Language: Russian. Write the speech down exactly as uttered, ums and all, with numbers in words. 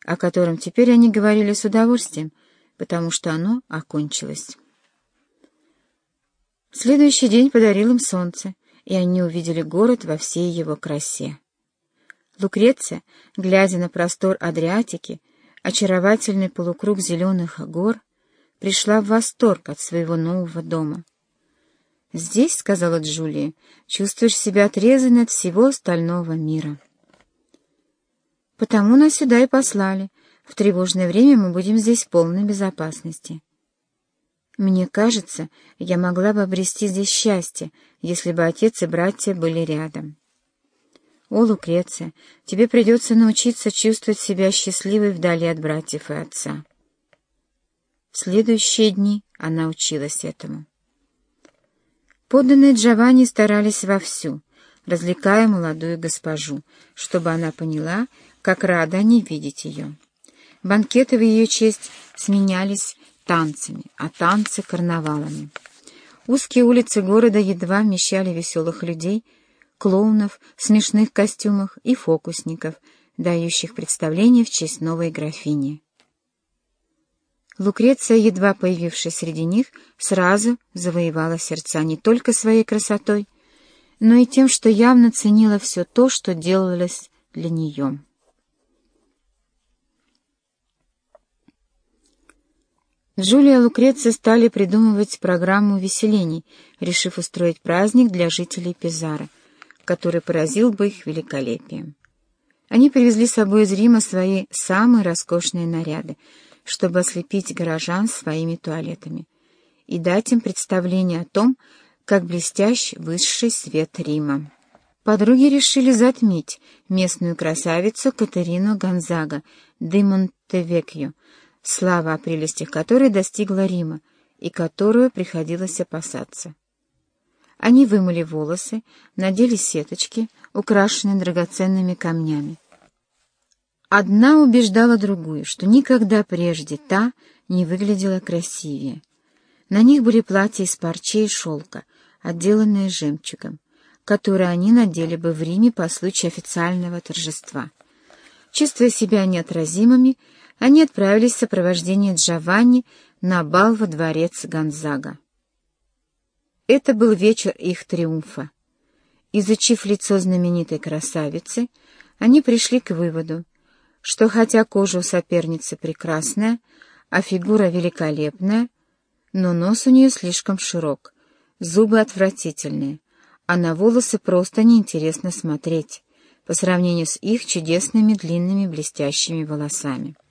о котором теперь они говорили с удовольствием, потому что оно окончилось. Следующий день подарил им солнце, и они увидели город во всей его красе. Лукреция, глядя на простор Адриатики, очаровательный полукруг зеленых гор, пришла в восторг от своего нового дома. «Здесь, — сказала Джулия, — чувствуешь себя отрезанной от всего остального мира. Потому нас сюда и послали. В тревожное время мы будем здесь в полной безопасности. Мне кажется, я могла бы обрести здесь счастье, если бы отец и братья были рядом. О, Лукреция, тебе придется научиться чувствовать себя счастливой вдали от братьев и отца». В следующие дни она училась этому. Подданные Джованни старались вовсю, развлекая молодую госпожу, чтобы она поняла, как рады они видеть ее. Банкеты в ее честь сменялись танцами, а танцы — карнавалами. Узкие улицы города едва вмещали веселых людей, клоунов в смешных костюмах и фокусников, дающих представление в честь новой графини. Лукреция, едва появившись среди них, сразу завоевала сердца не только своей красотой, но и тем, что явно ценила все то, что делалось для нее. Джулия и Лукреция стали придумывать программу увеселений, решив устроить праздник для жителей Пизаро, который поразил бы их великолепием. Они привезли с собой из Рима свои самые роскошные наряды, чтобы ослепить горожан своими туалетами и дать им представление о том, как блестящ высший свет Рима. Подруги решили затмить местную красавицу Катерину Гонзага де Монтевекьо, слава о прелестях которой достигла Рима и которую приходилось опасаться. Они вымыли волосы, надели сеточки, украшенные драгоценными камнями. Одна убеждала другую, что никогда прежде та не выглядела красивее. На них были платья из парчи и шелка, отделанные жемчугом, которые они надели бы в Риме по случаю официального торжества. Чувствуя себя неотразимыми, они отправились в сопровождении Джованни на бал во дворец Гонзага. Это был вечер их триумфа. Изучив лицо знаменитой красавицы, они пришли к выводу, что хотя кожа у соперницы прекрасная, а фигура великолепная, но нос у нее слишком широк, зубы отвратительные, а на волосы просто неинтересно смотреть по сравнению с их чудесными длинными блестящими волосами.